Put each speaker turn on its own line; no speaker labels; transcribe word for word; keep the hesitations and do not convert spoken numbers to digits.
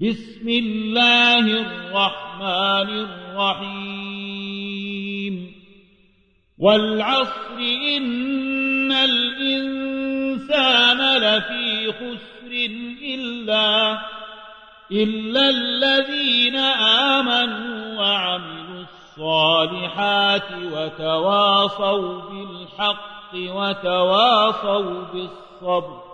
بسم الله الرحمن الرحيم والعصر إن الإنسان لفي خسر إلا, إلا الذين آمنوا وعملوا الصالحات وتواصوا بالحق وتواصوا بالصبر